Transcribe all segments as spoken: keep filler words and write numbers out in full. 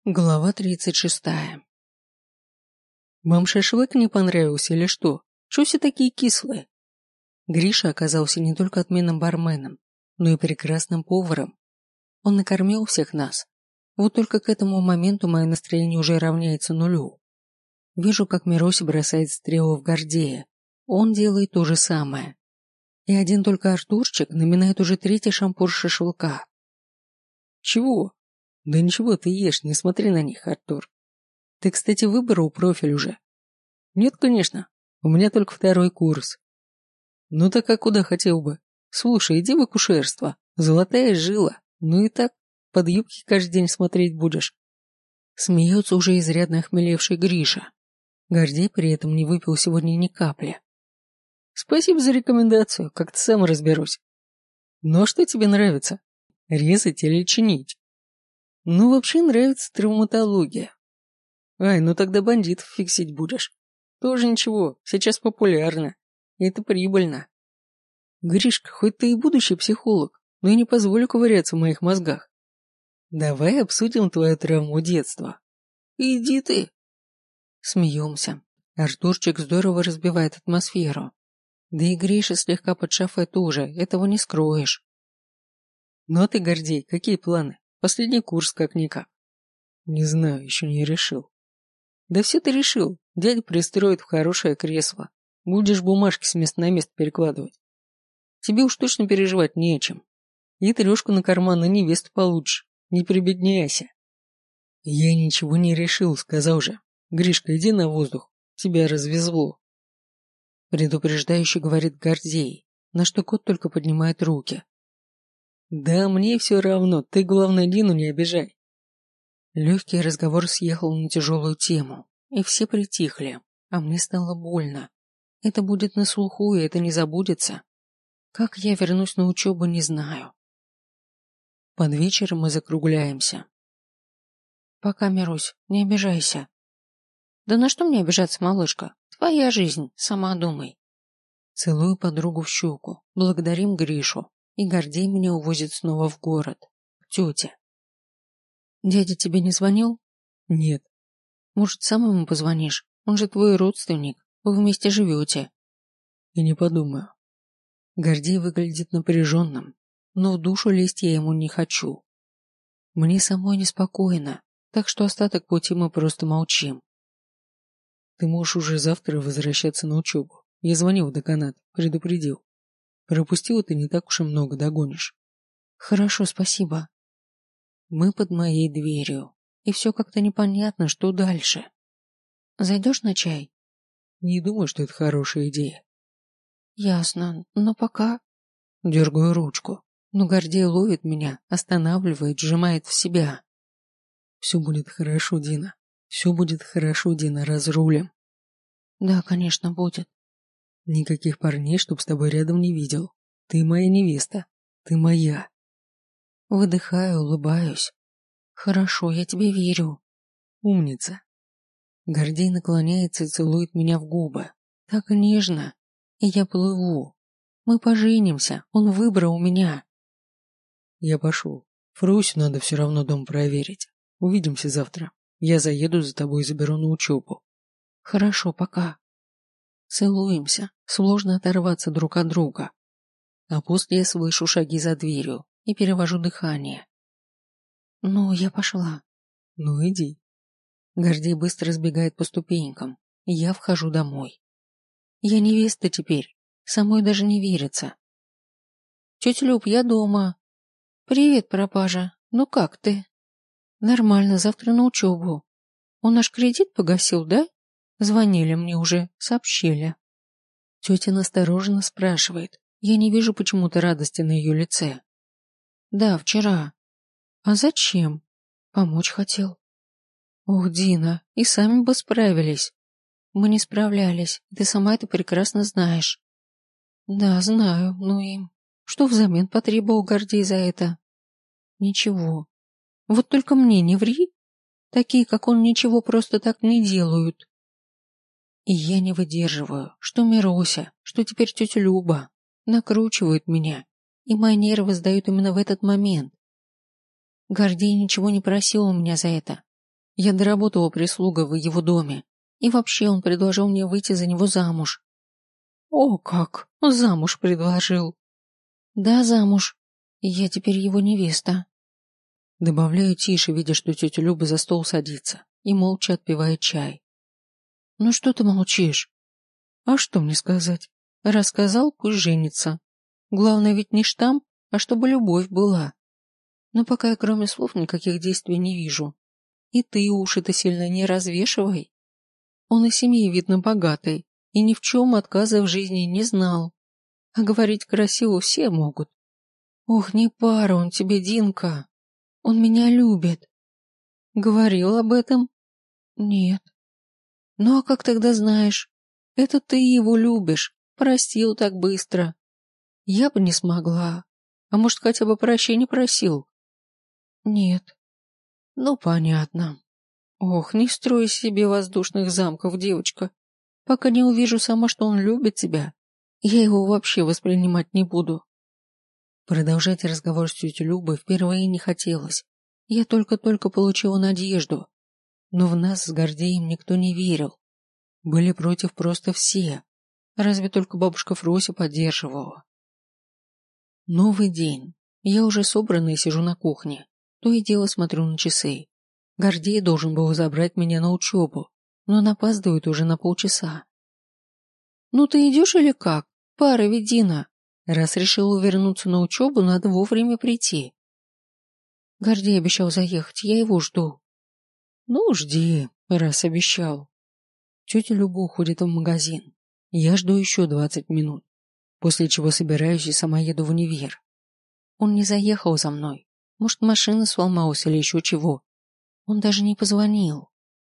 Глава тридцать шестая. Вам шашлык не понравился или что? Что все такие кислые? Гриша оказался не только отменным барменом, но и прекрасным поваром. Он накормил всех нас. Вот только к этому моменту мое настроение уже равняется нулю. Вижу, как Мирося бросает стрелу в Гордея. Он делает то же самое. И один только Артурчик наминает уже третий шампур шашлыка. Чего? Да ничего, ты ешь, не смотри на них, Артур. Ты, кстати, выбрал профиль уже? Нет, конечно. У меня только второй курс. Ну так а куда хотел бы? Слушай, иди в акушерство. Золотая жила. Ну и так, под юбки каждый день смотреть будешь. Смеется уже изрядно охмелевший Гриша. Гордей при этом не выпил сегодня ни капли. Спасибо за рекомендацию, как-то сам разберусь. Ну а что тебе нравится? Резать или чинить? Ну, вообще нравится травматология. Ай, ну тогда бандитов фиксить будешь. Тоже ничего, сейчас популярно. И это прибыльно. Гришка, хоть ты и будущий психолог, но я не позволю ковыряться в моих мозгах. Давай обсудим твою травму детства. Иди ты. Смеемся. Артурчик здорово разбивает атмосферу. Да и Гриша слегка под шафе тоже, этого не скроешь. Ну а ты, Гордей, какие планы? Последний курс как-никак. Не знаю, еще не решил. Да все ты решил. Дядя пристроит в хорошее кресло. Будешь бумажки с места на место перекладывать. Тебе уж точно переживать не о чем. И трешку на карман, и невесту получишь. Не прибедняйся. Я ничего не решил, сказал же. Гришка, иди на воздух. Тебя развезло. Предупреждающе говорит Гордей, на что кот только поднимает руки. Да мне все равно, ты, главное, Дину не обижай. Легкий разговор съехал на тяжелую тему, и все притихли, а мне стало больно. Это будет на слуху, и это не забудется. Как я вернусь на учебу, не знаю. Под вечер мы закругляемся. Пока, Мирусь, не обижайся. Да на что мне обижаться, малышка? Твоя жизнь, сама думай. Целую подругу в щеку, благодарим Гришу. И Гордей меня увозит снова в город, к тете. Дядя тебе не звонил? Нет. Может, сам ему позвонишь? Он же твой родственник, вы вместе живете. И не подумаю. Гордей выглядит напряженным, но в душу лезть я ему не хочу. Мне самой неспокойно, так что остаток пути мы просто молчим. Ты можешь уже завтра возвращаться на учебу. Я звонил в деканат, предупредил. Пропустила ты не так уж и много, догонишь. Хорошо, спасибо. Мы под моей дверью, и все как-то непонятно, что дальше. Зайдешь на чай? Не думаю, что это хорошая идея. Ясно, но пока... Дергаю ручку, но Гордей ловит меня, останавливает, сжимает в себя. Все будет хорошо, Дина. Все будет хорошо, Дина, разрулим. Да, конечно, будет. Никаких парней, чтоб с тобой рядом не видел. Ты моя невеста. Ты моя. Выдыхаю, улыбаюсь. Хорошо, я тебе верю. Умница. Гордей наклоняется и целует меня в губы. Так нежно. И я плыву. Мы поженимся. Он выбрал меня. Я пошел. Фрусю надо все равно дом проверить. Увидимся завтра. Я заеду за тобой и заберу на учебу. Хорошо, пока. Целуемся. Сложно оторваться друг от друга. А после я слышу шаги за дверью и перевожу дыхание. Ну, я пошла. Ну, иди. Гордей быстро сбегает по ступенькам, и я вхожу домой. Я невеста теперь, самой даже не верится. Тетя Люб, я дома. Привет, пропажа. Ну как ты? Нормально, завтра на учебу. Он наш кредит погасил, да? Звонили мне уже, сообщили. Тетя настороженно спрашивает. Я не вижу почему-то радости на ее лице. Да, вчера. А зачем? Помочь хотел. Ох, Дина, и сами бы справились. Мы не справлялись, ты сама это прекрасно знаешь. Да, знаю, ну и... Что взамен потребовал Гордей за это? Ничего. Вот только мне не ври. Такие, как он, ничего просто так не делают. И я не выдерживаю, что Мирося, что теперь тетя Люба. Накручивают меня, и мои нервы сдают именно в этот момент. Гордей ничего не просил у меня за это. Я доработала прислугой в его доме. И вообще он предложил мне выйти за него замуж. О, как! Замуж предложил. Да, замуж. Я теперь его невеста. Добавляю тише, видя, что тетя Люба за стол садится и молча отпивает чай. Ну что ты молчишь? А что мне сказать? Рассказал, пусть женится. Главное ведь не штамп, а чтобы любовь была. Но пока я кроме слов никаких действий не вижу. И ты уши-то сильно не развешивай. Он и семьи, видно, богатый, и ни в чем отказа в жизни не знал. А говорить красиво все могут. Ох, не пара он тебе, Динка. Он меня любит. Говорил об этом? Нет. Ну а как тогда знаешь? Это ты его любишь, простил так быстро. Я бы не смогла. А может, хотя бы прощения просил? Нет. Ну, понятно. Ох, не строй себе воздушных замков, девочка. Пока не увижу сама, что он любит тебя, я его вообще воспринимать не буду. Продолжать разговор с тетей Любой впервые не хотелось. Я только-только получила надежду. Но в нас с Гордеем никто не верил. Были против просто все. Разве только бабушка Фрося поддерживала. Новый день. Я уже собрана и сижу на кухне. То и дело смотрю на часы. Гордей должен был забрать меня на учебу, но он опаздывает уже на полчаса. «Ну ты идешь или как? Пара ведина. Раз решила вернуться на учебу, надо вовремя прийти». Гордей обещал заехать, я его жду. «Ну, жди, раз обещал». Тетя Люба уходит в магазин. Я жду еще двадцать минут, после чего собираюсь и сама еду в универ. Он не заехал за мной. Может, машина сломалась или еще чего. Он даже не позвонил.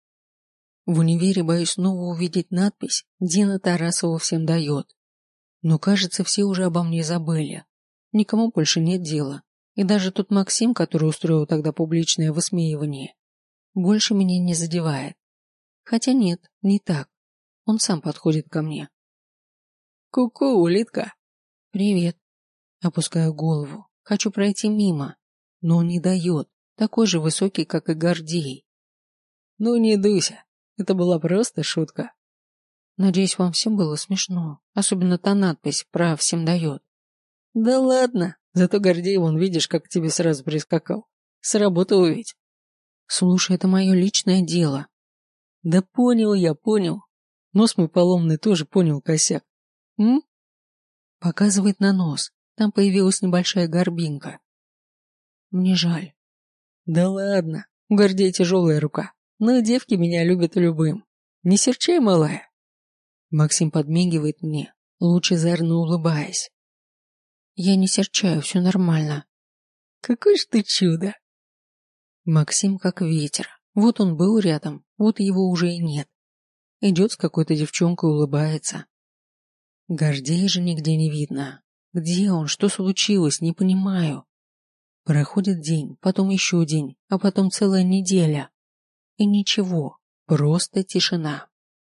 В универе боюсь снова увидеть надпись «Дина Тарасова всем дает». Но, кажется, все уже обо мне забыли. Никому больше нет дела. И даже тот Максим, который устроил тогда публичное высмеивание, больше меня не задевает. Хотя нет, не так. Он сам подходит ко мне. «Ку-ку, улитка!» «Привет». Опускаю голову. Хочу пройти мимо. Но он не дает. Такой же высокий, как и Гордей. «Ну не дуйся. Это была просто шутка». Надеюсь, вам всем было смешно. Особенно та надпись про «всем дает». Да ладно. Зато Гордей, вон, видишь, как к тебе сразу прискакал. Сработало ведь. Слушай, это мое личное дело. Да понял я, понял. Нос мой поломный тоже понял косяк. М? Показывает на нос. Там появилась небольшая горбинка. Мне жаль. Да ладно. У Гордея тяжелая рука. Но девки меня любят любым. Не серчай, малая. Максим подмигивает мне, лучезарно улыбаясь. Я не серчаю, все нормально. Какое ж ты чудо. Максим как ветер. Вот он был рядом, вот его уже и нет. Идет с какой-то девчонкой, улыбается. Гордея же нигде не видно. Где он? Что случилось? Не понимаю. Проходит день, потом еще день, а потом целая неделя. И ничего, просто тишина.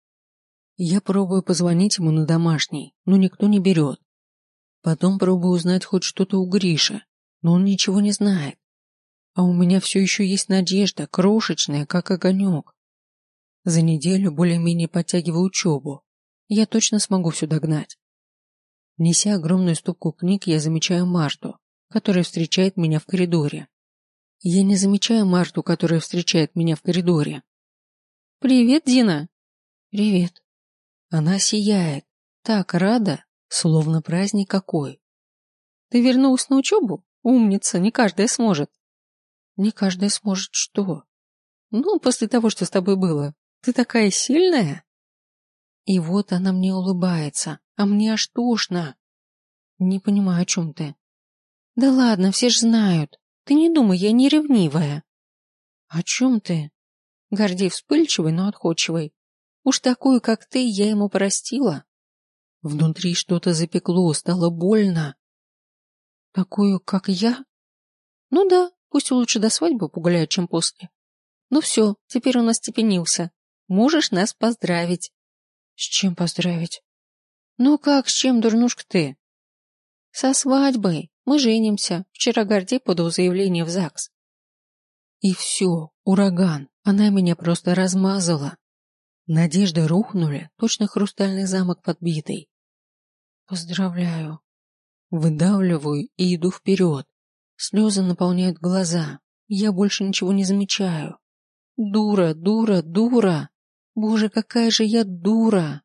Я пробую позвонить ему на домашний, но никто не берет. Потом пробую узнать хоть что-то у Гриши, но он ничего не знает. А у меня все еще есть надежда, крошечная, как огонек. За неделю более-менее подтягиваю учебу. Я точно смогу все догнать. Неся огромную стопку книг, я замечаю Марту, которая встречает меня в коридоре. Я не замечаю Марту, которая встречает меня в коридоре. «Привет, Дина!» «Привет!» Она сияет, так рада, словно праздник какой. «Ты вернулась на учебу? Умница, не каждая сможет». «Не каждая сможет что?» «Ну, после того, что с тобой было. Ты такая сильная!» И вот она мне улыбается, а мне аж тошно. Не понимаю, о чем ты. Да ладно, все ж знают. Ты не думай, я не ревнивая. О чем ты? Гордей вспыльчивый, но отходчивый. Уж такую, как ты, я ему простила. Внутри что-то запекло, стало больно. Такую, как я? Ну да, пусть лучше до свадьбы погуляют, чем после. Ну все, теперь он остепенился. Можешь нас поздравить. С чем поздравить? Ну как, с чем, дурнушка ты? Со свадьбой. Мы женимся. Вчера Гордей подал заявление в ЗАГС. И все, Ураган. Она меня просто размазала. Надежды рухнули, точно хрустальный замок подбитый. Поздравляю. Выдавливаю и иду вперед. Слезы наполняют глаза. Я больше ничего не замечаю. Дура, дура, дура. Боже, какая же я дура.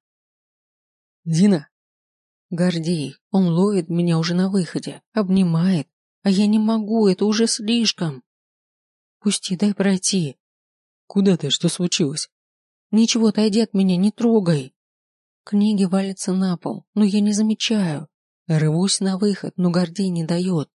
Дина. Гордей, он ловит меня уже на выходе, обнимает, а я не могу, это уже слишком. Пусти, дай пройти. Куда ты, что случилось? Ничего, отойди от меня, не трогай. Книги валятся на пол, но я не замечаю. Рвусь на выход, но Гордей не дает.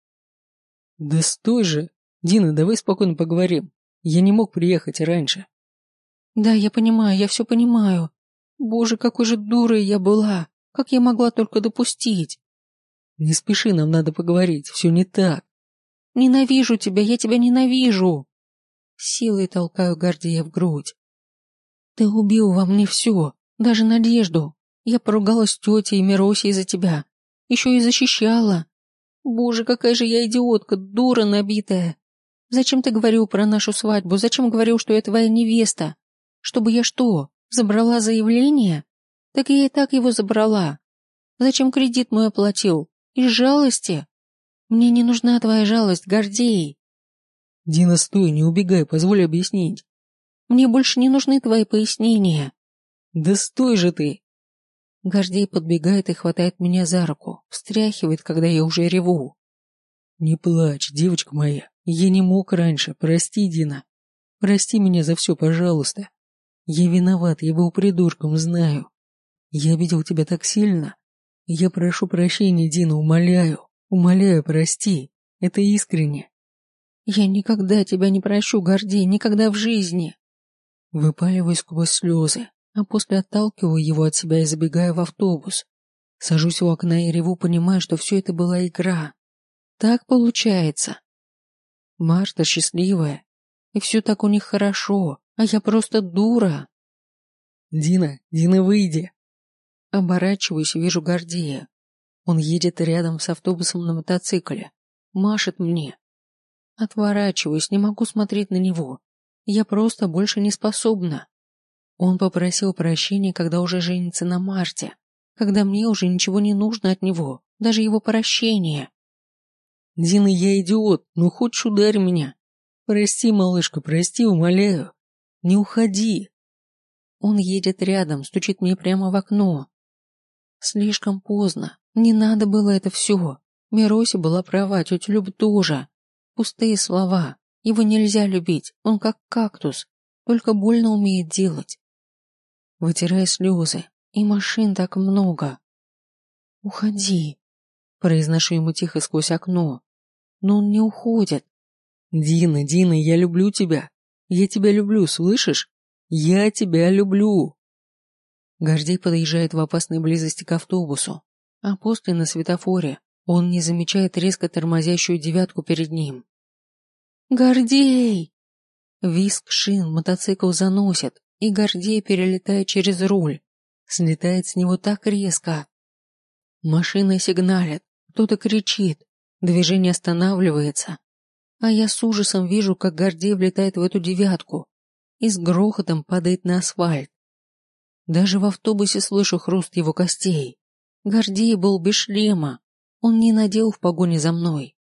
Да стой же. Дина, давай спокойно поговорим. Я не мог приехать раньше. Да, я понимаю, я все понимаю. Боже, какой же дурой я была. Как я могла только допустить? Не спеши, нам надо поговорить, все не так. Ненавижу тебя, я тебя ненавижу. Силой толкаю Гордея в грудь. Ты убил во мне все, даже надежду. Я поругалась с тетей и Миросей из-за тебя. Еще и защищала. Боже, какая же я идиотка, дура набитая. Зачем ты говорил про нашу свадьбу? Зачем говорил, что я твоя невеста? Чтобы я что, забрала заявление? Так я и так его забрала. Зачем кредит мой оплатил? Из жалости? Мне не нужна твоя жалость, Гордей. Дина, стой, не убегай, позволь объяснить. Мне больше не нужны твои пояснения. Да стой же ты. Гордей подбегает и хватает меня за руку, встряхивает, когда я уже реву. Не плачь, девочка моя, я не мог раньше, прости, Дина. Прости меня за все, пожалуйста. Я виноват, я был придурком, знаю. Я обидел тебя так сильно. Я прошу прощения, Дина, умоляю, умоляю, прости. Это искренне. Я никогда тебя не прощу, Гордей, никогда в жизни. Выпаливаю сквозь слезы, а после отталкиваю его от себя и забегаю в автобус. Сажусь у окна и реву, понимая, что все это была игра. Так получается. Марта счастливая, и все так у них хорошо, а я просто дура. Дина, Дина, выйди. Оборачиваюсь и вижу Гордея. Он едет рядом с автобусом на мотоцикле, машет мне. Отворачиваюсь, не могу смотреть на него. Я просто больше не способна. Он попросил прощения, когда уже женится на Марте, когда мне уже ничего не нужно от него, даже его прощения. Дина, я идиот, ну хочешь ударь меня. Прости, малышка, прости, умоляю. Не уходи. Он едет рядом, стучит мне прямо в окно. Слишком поздно, не надо было это все. Мирося была права, тетя Люб тоже. Пустые слова, его нельзя любить, он как кактус, только больно умеет делать. Вытирая слезы, и машин так много. «Уходи», — произношу ему тихо сквозь окно, но он не уходит. Дина, Дина, я люблю тебя. Я тебя люблю, слышишь? Я тебя люблю. Гордей подъезжает в опасной близости к автобусу, а после на светофоре он не замечает резко тормозящую девятку перед ним. «Гордей!» Визг шин мотоцикл заносит, и Гордей перелетает через руль, слетает с него так резко. Машина сигналит, кто-то кричит, движение останавливается, а я с ужасом вижу, как Гордей влетает в эту девятку и с грохотом падает на асфальт. Даже в автобусе слышу хруст его костей. Гордей был без шлема, он не надел в погоне за мной.